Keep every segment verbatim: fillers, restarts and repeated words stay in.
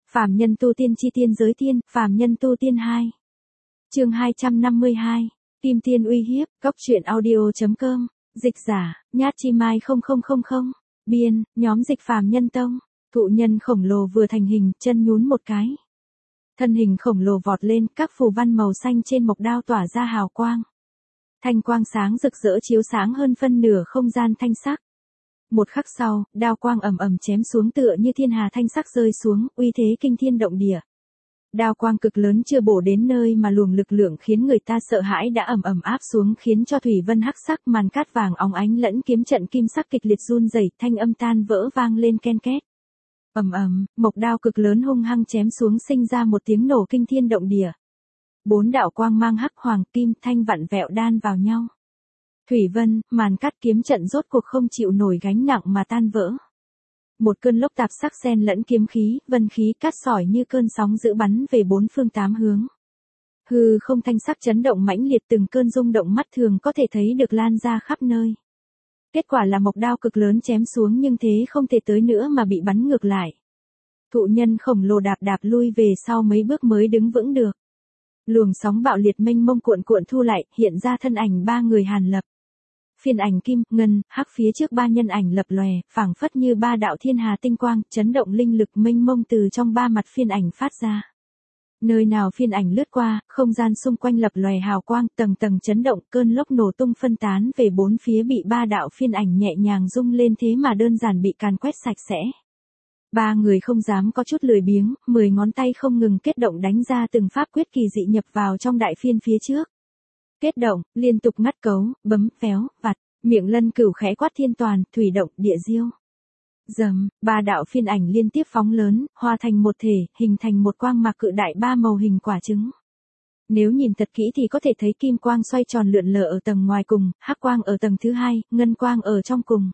Phàm nhân tu tiên chi tiên giới tiên, phàm nhân tu tiên hai. Chương hai trăm năm mươi hai. Kim tiên uy hiếp, góc truyện audio.com, dịch giả, Nhát Chi Mai không không không không, biên, nhóm dịch Phàm Nhân Tông. Thụ nhân khổng lồ vừa thành hình, chân nhún một cái. Thân hình khổng lồ vọt lên, các phù văn màu xanh trên mộc đao tỏa ra hào quang. Thanh quang sáng rực rỡ chiếu sáng hơn phân nửa không gian thanh sắc. Một khắc sau, đao quang ầm ầm chém xuống tựa như thiên hà thanh sắc rơi xuống, uy thế kinh thiên động địa. Đao quang cực lớn chưa bổ đến nơi mà luồng lực lượng khiến người ta sợ hãi đã ầm ầm áp xuống, khiến cho thủy vân hắc sắc màn cát vàng óng ánh lẫn kiếm trận kim sắc kịch liệt run rẩy, thanh âm tan vỡ vang lên ken két. Ầm ầm, mộc đao cực lớn hung hăng chém xuống sinh ra một tiếng nổ kinh thiên động địa. Bốn đạo quang mang hắc hoàng kim thanh vặn vẹo đan vào nhau. Thủy vân, màn cát kiếm trận rốt cuộc không chịu nổi gánh nặng mà tan vỡ. Một cơn lốc tạp sắc xen lẫn kiếm khí, vân khí cát sỏi như cơn sóng dữ bắn về bốn phương tám hướng. Hư không thanh sắc chấn động mãnh liệt, từng cơn rung động mắt thường có thể thấy được lan ra khắp nơi. Kết quả là mộc đao cực lớn chém xuống nhưng thế không thể tới nữa mà bị bắn ngược lại. Thụ nhân khổng lồ đạp đạp lui về sau mấy bước mới đứng vững được. Luồng sóng bạo liệt mênh mông cuộn cuộn thu lại, hiện ra thân ảnh ba người Hàn Lập. Phiên ảnh kim, ngân, hắc phía trước ba nhân ảnh lập lòe, phảng phất như ba đạo thiên hà tinh quang, chấn động linh lực mênh mông từ trong ba mặt phiên ảnh phát ra. Nơi nào phiên ảnh lướt qua, không gian xung quanh lập lòe hào quang, tầng tầng chấn động, cơn lốc nổ tung phân tán về bốn phía, bị ba đạo phiên ảnh nhẹ nhàng rung lên thế mà đơn giản bị càn quét sạch sẽ. Ba người không dám có chút lười biếng, mười ngón tay không ngừng kết động đánh ra từng pháp quyết kỳ dị nhập vào trong đại phiên phía trước. Kết động, liên tục ngắt cấu, bấm, véo, vặt, miệng lân cửu khẽ quát thiên toàn, thủy động, địa diêu. Dầm, ba đạo phiên ảnh liên tiếp phóng lớn, hòa thành một thể, hình thành một quang mạc cự đại ba màu hình quả trứng. Nếu nhìn thật kỹ thì có thể thấy kim quang xoay tròn lượn lờ ở tầng ngoài cùng, hắc quang ở tầng thứ hai, ngân quang ở trong cùng.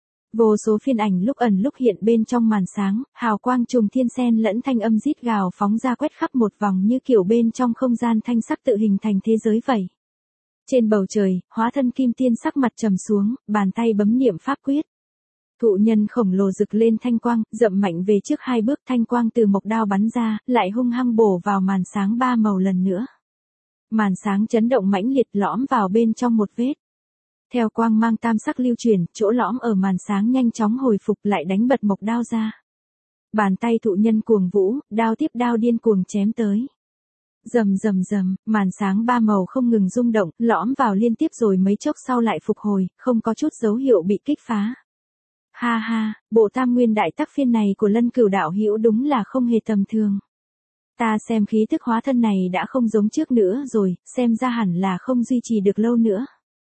Vô số phiên ảnh lúc ẩn lúc hiện bên trong màn sáng, hào quang trùng thiên sen lẫn thanh âm rít gào phóng ra quét khắp một vòng như kiểu bên trong không gian thanh sắc tự hình thành thế giới vậy. Trên bầu trời, hóa thân kim tiên sắc mặt trầm xuống, bàn tay bấm niệm pháp quyết. Thụ nhân khổng lồ rực lên thanh quang, dậm mạnh về trước hai bước, thanh quang từ mộc đao bắn ra, lại hung hăng bổ vào màn sáng ba màu lần nữa. Màn sáng chấn động mãnh liệt lõm vào bên trong một vết. Theo quang mang tam sắc lưu truyền, chỗ lõm ở màn sáng nhanh chóng hồi phục lại đánh bật mộc đao ra. Bàn tay thụ nhân cuồng vũ, đao tiếp đao điên cuồng chém tới. Rầm rầm rầm, màn sáng ba màu không ngừng rung động, lõm vào liên tiếp rồi mấy chốc sau lại phục hồi, không có chút dấu hiệu bị kích phá. Ha ha, bộ tam nguyên đại tắc phiên này của Lân Cửu đạo hữu đúng là không hề tầm thường. Ta xem khí thức hóa thân này đã không giống trước nữa rồi, xem ra hẳn là không duy trì được lâu nữa.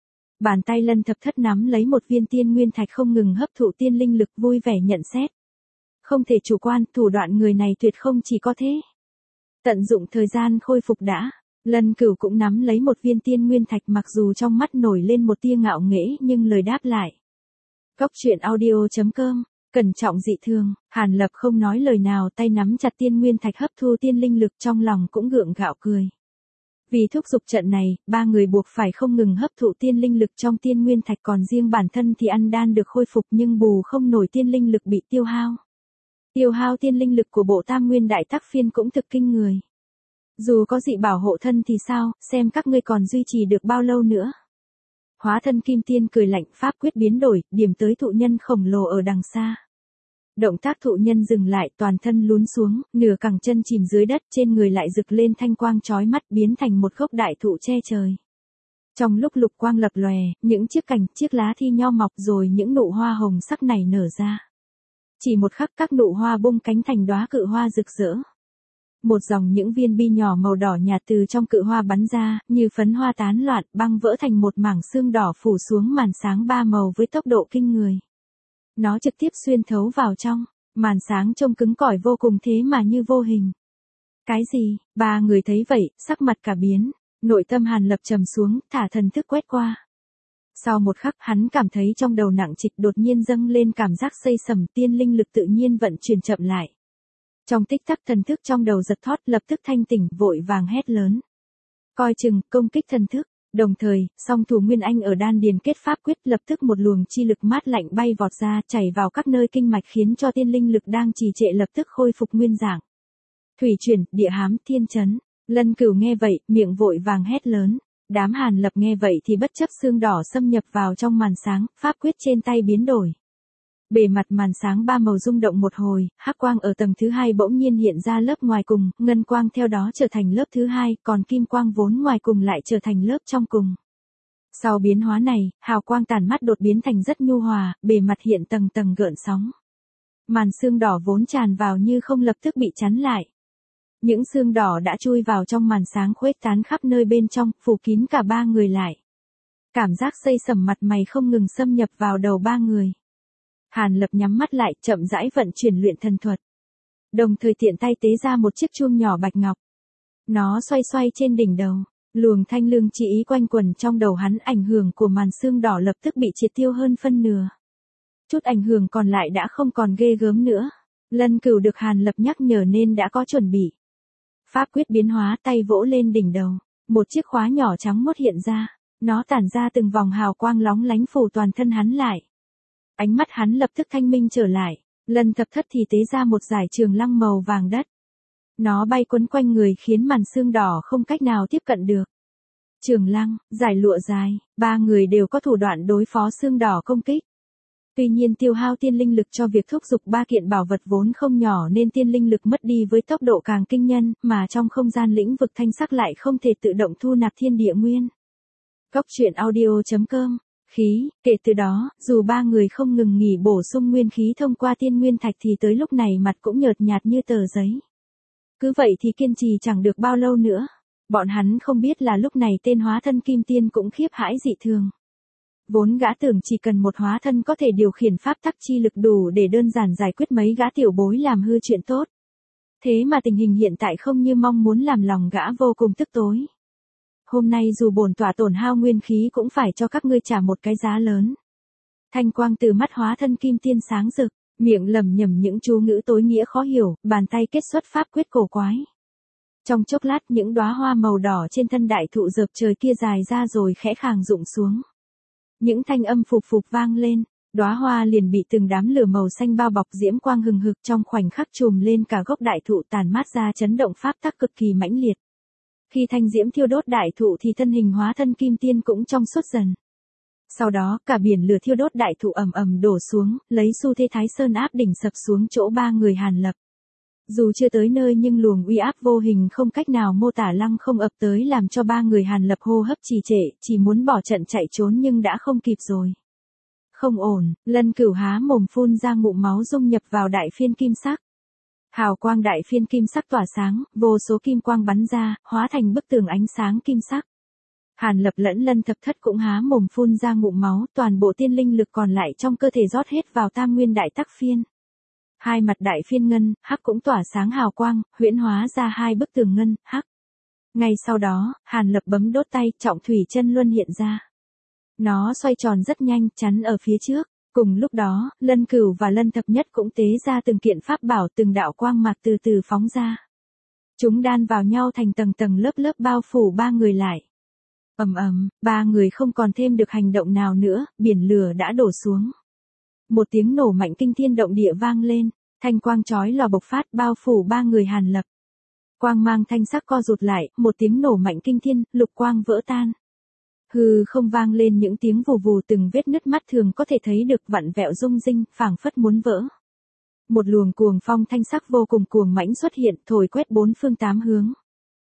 Bàn tay Lân Thập Thất nắm lấy một viên tiên nguyên thạch không ngừng hấp thụ tiên linh lực, vui vẻ nhận xét. Không thể chủ quan, thủ đoạn người này tuyệt không chỉ có thế. Tận dụng thời gian khôi phục đã. Lân Cửu cũng nắm lấy một viên tiên nguyên thạch, mặc dù trong mắt nổi lên một tia ngạo nghễ nhưng lời đáp lại. Góc truyện audio.com, cẩn trọng dị thường, Hàn Lập không nói lời nào, tay nắm chặt tiên nguyên thạch hấp thu tiên linh lực, trong lòng cũng gượng gạo cười. Vì thúc giục trận này, ba người buộc phải không ngừng hấp thụ tiên linh lực trong tiên nguyên thạch, còn riêng bản thân thì ăn đan được khôi phục nhưng bù không nổi tiên linh lực bị tiêu hao. Tiêu hao tiên linh lực của bộ tam nguyên đại tắc phiên cũng thực kinh người. Dù có dị bảo hộ thân thì sao, xem các ngươi còn duy trì được bao lâu nữa. Hóa thân kim tiên cười lạnh, pháp quyết biến đổi, điểm tới thụ nhân khổng lồ ở đằng xa. Động tác thụ nhân dừng lại, toàn thân lún xuống, nửa cẳng chân chìm dưới đất, trên người lại rực lên thanh quang chói mắt, biến thành một gốc đại thụ che trời. Trong lúc lục quang lập lòe, những chiếc cành, chiếc lá thi nhau mọc rồi những nụ hoa hồng sắc này nở ra. Chỉ một khắc các nụ hoa bung cánh thành đóa cự hoa rực rỡ. Một dòng những viên bi nhỏ màu đỏ nhạt từ trong cự hoa bắn ra, như phấn hoa tán loạn, băng vỡ thành một mảng sương đỏ phủ xuống màn sáng ba màu với tốc độ kinh người. Nó trực tiếp xuyên thấu vào trong, màn sáng trông cứng cỏi vô cùng thế mà như vô hình. Cái gì? Ba người thấy vậy, sắc mặt cả biến, nội tâm Hàn Lập trầm xuống, thả thần thức quét qua. Sau một khắc, hắn cảm thấy trong đầu nặng trịch, đột nhiên dâng lên cảm giác xây sầm, tiên linh lực tự nhiên vận chuyển chậm lại. Trong tích tắc thần thức trong đầu giật thót, lập tức thanh tỉnh, vội vàng hét lớn. Coi chừng, công kích thần thức. Đồng thời, song thủ Nguyên Anh ở đan điền kết pháp quyết, lập tức một luồng chi lực mát lạnh bay vọt ra, chảy vào các nơi kinh mạch khiến cho tiên linh lực đang trì trệ lập tức khôi phục nguyên dạng. Thủy chuyển, địa hám, thiên chấn. Lân Cửu nghe vậy, miệng vội vàng hét lớn. Đám Hàn Lập nghe vậy thì bất chấp xương đỏ xâm nhập vào trong màn sáng, pháp quyết trên tay biến đổi. Bề mặt màn sáng ba màu rung động một hồi, hắc quang ở tầng thứ hai bỗng nhiên hiện ra lớp ngoài cùng, ngân quang theo đó trở thành lớp thứ hai, còn kim quang vốn ngoài cùng lại trở thành lớp trong cùng. Sau biến hóa này, hào quang tản mắt đột biến thành rất nhu hòa, bề mặt hiện tầng tầng gợn sóng. Màn xương đỏ vốn tràn vào như không lập tức bị chắn lại. Những xương đỏ đã chui vào trong màn sáng khuếch tán khắp nơi bên trong, phủ kín cả ba người lại. Cảm giác xây sẩm mặt mày không ngừng xâm nhập vào đầu ba người. Hàn Lập nhắm mắt lại, chậm rãi vận chuyển luyện thần thuật. Đồng thời tiện tay tế ra một chiếc chuông nhỏ bạch ngọc. Nó xoay xoay trên đỉnh đầu, luồng thanh lương chi ý quanh quẩn trong đầu hắn, ảnh hưởng của màn xương đỏ lập tức bị triệt tiêu hơn phân nửa. Chút ảnh hưởng còn lại đã không còn ghê gớm nữa. Lân Cửu được Hàn Lập nhắc nhở nên đã có chuẩn bị. Pháp quyết biến hóa, tay vỗ lên đỉnh đầu, một chiếc khóa nhỏ trắng muốt hiện ra, nó tản ra từng vòng hào quang lóng lánh phủ toàn thân hắn lại. Ánh mắt hắn lập tức thanh minh trở lại, Lần Thập Thất thì tế ra một dải trường lăng màu vàng đất. Nó bay quấn quanh người khiến màn xương đỏ không cách nào tiếp cận được. Trường lăng, dải lụa dài, ba người đều có thủ đoạn đối phó xương đỏ công kích. Tuy nhiên tiêu hao tiên linh lực cho việc thúc giục ba kiện bảo vật vốn không nhỏ nên tiên linh lực mất đi với tốc độ càng kinh nhân, mà trong không gian lĩnh vực thanh sắc lại không thể tự động thu nạp thiên địa nguyên. Góc truyện audio chấm com. Khí, kể từ đó, dù ba người không ngừng nghỉ bổ sung nguyên khí thông qua tiên nguyên thạch thì tới lúc này mặt cũng nhợt nhạt như tờ giấy. Cứ vậy thì kiên trì chẳng được bao lâu nữa. Bọn hắn không biết là lúc này tên hóa thân kim tiên cũng khiếp hãi dị thường. Vốn gã tưởng chỉ cần một hóa thân có thể điều khiển pháp tắc chi lực đủ để đơn giản giải quyết mấy gã tiểu bối làm hư chuyện tốt. Thế mà tình hình hiện tại không như mong muốn, làm lòng gã vô cùng tức tối. Hôm nay dù bổn tọa tổn hao nguyên khí cũng phải cho các ngươi trả một cái giá lớn. Thanh quang từ mắt hóa thân kim tiên sáng rực, miệng lẩm nhẩm những chú ngữ tối nghĩa khó hiểu, bàn tay kết xuất pháp quyết cổ quái. Trong chốc lát những đóa hoa màu đỏ trên thân đại thụ dợp trời kia dài ra rồi khẽ khàng rụng xuống. Những thanh âm phục phục vang lên, đóa hoa liền bị từng đám lửa màu xanh bao bọc, diễm quang hừng hực trong khoảnh khắc trùm lên cả gốc đại thụ, tàn mát ra chấn động pháp tắc cực kỳ mãnh liệt. Khi thanh diễm thiêu đốt đại thụ thì thân hình hóa thân kim tiên cũng trong suốt dần. Sau đó cả biển lửa thiêu đốt đại thụ ầm ầm đổ xuống, lấy xu thế Thái Sơn áp đỉnh sập xuống chỗ ba người Hàn Lập. Dù chưa tới nơi nhưng luồng uy áp vô hình không cách nào mô tả lăng không ập tới làm cho ba người Hàn Lập hô hấp trì trệ, chỉ muốn bỏ trận chạy trốn nhưng đã không kịp rồi. Không ổn, Lân Cửu há mồm phun ra ngụm máu dung nhập vào đại phiên kim sắc. Hào quang đại phiên kim sắc tỏa sáng, vô số kim quang bắn ra, hóa thành bức tường ánh sáng kim sắc. Hàn Lập lẫn Lân Thập Thất cũng há mồm phun ra ngụm máu, toàn bộ tiên linh lực còn lại trong cơ thể rót hết vào tam nguyên đại tắc phiên. Hai mặt đại phiên ngân, hắc cũng tỏa sáng hào quang, huyễn hóa ra hai bức tường ngân, hắc. Ngay sau đó, Hàn Lập bấm đốt tay, trọng thủy chân luân hiện ra. Nó xoay tròn rất nhanh, chắn ở phía trước. Cùng lúc đó, Lân Cửu và Lân Thập Nhất cũng tế ra từng kiện pháp bảo, từng đạo quang mạc từ từ phóng ra. Chúng đan vào nhau thành tầng tầng lớp lớp bao phủ ba người lại. Ầm ầm, ba người không còn thêm được hành động nào nữa, biển lửa đã đổ xuống. Một tiếng nổ mạnh kinh thiên động địa vang lên, thanh quang chói lòa bộc phát bao phủ ba người Hàn Lập. Quang mang thanh sắc co rụt lại, một tiếng nổ mạnh kinh thiên, lục quang vỡ tan. Hư không vang lên những tiếng vù vù, từng vết nứt mắt thường có thể thấy được vặn vẹo rung rinh, phảng phất muốn vỡ. Một luồng cuồng phong thanh sắc vô cùng cuồng mãnh xuất hiện, thổi quét bốn phương tám hướng.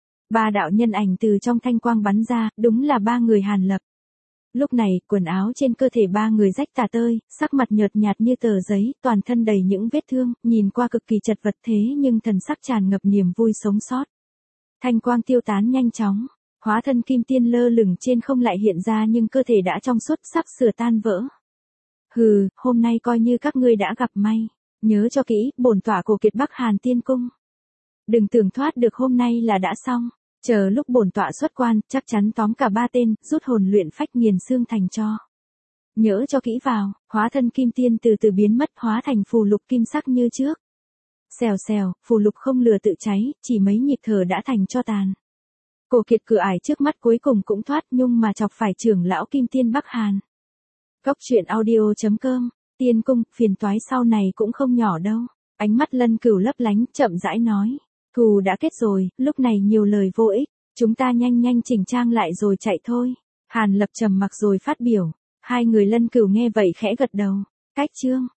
Ba đạo nhân ảnh từ trong thanh quang bắn ra, đúng là ba người Hàn Lập. Lúc này, quần áo trên cơ thể ba người rách tả tơi, sắc mặt nhợt nhạt như tờ giấy, toàn thân đầy những vết thương, nhìn qua cực kỳ chật vật thế nhưng thần sắc tràn ngập niềm vui sống sót. Thanh quang tiêu tán nhanh chóng, hóa thân kim tiên lơ lửng trên không lại hiện ra nhưng cơ thể đã trong suốt sắp sửa tan vỡ. Hừ, hôm nay coi như các ngươi đã gặp may, nhớ cho kỹ, bổn tọa Cổ Kiệt Bắc Hàn Tiên Cung. Đừng tưởng thoát được hôm nay là đã xong. Chờ lúc bổn tọa xuất quan, chắc chắn tóm cả ba tên, rút hồn luyện phách nghiền xương thành tro. Nhớ cho kỹ vào, hóa thân kim tiên từ từ biến mất, hóa thành phù lục kim sắc như trước. Xèo xèo, phù lục không lửa tự cháy, chỉ mấy nhịp thở đã thành tro tàn. Cổ Kiệt cửa ải trước mắt cuối cùng cũng thoát nhung mà chọc phải trưởng lão kim tiên Bắc Hàn. Góc truyện audio chấm com, Tiên Cung, phiền toái sau này cũng không nhỏ đâu. Ánh mắt Lân Cửu lấp lánh, chậm rãi nói. Thù đã kết rồi, lúc này nhiều lời vô ích, chúng ta nhanh nhanh chỉnh trang lại rồi chạy thôi. Hàn Lập trầm mặc rồi phát biểu, hai người Lân Cửu nghe vậy khẽ gật đầu. Cách chương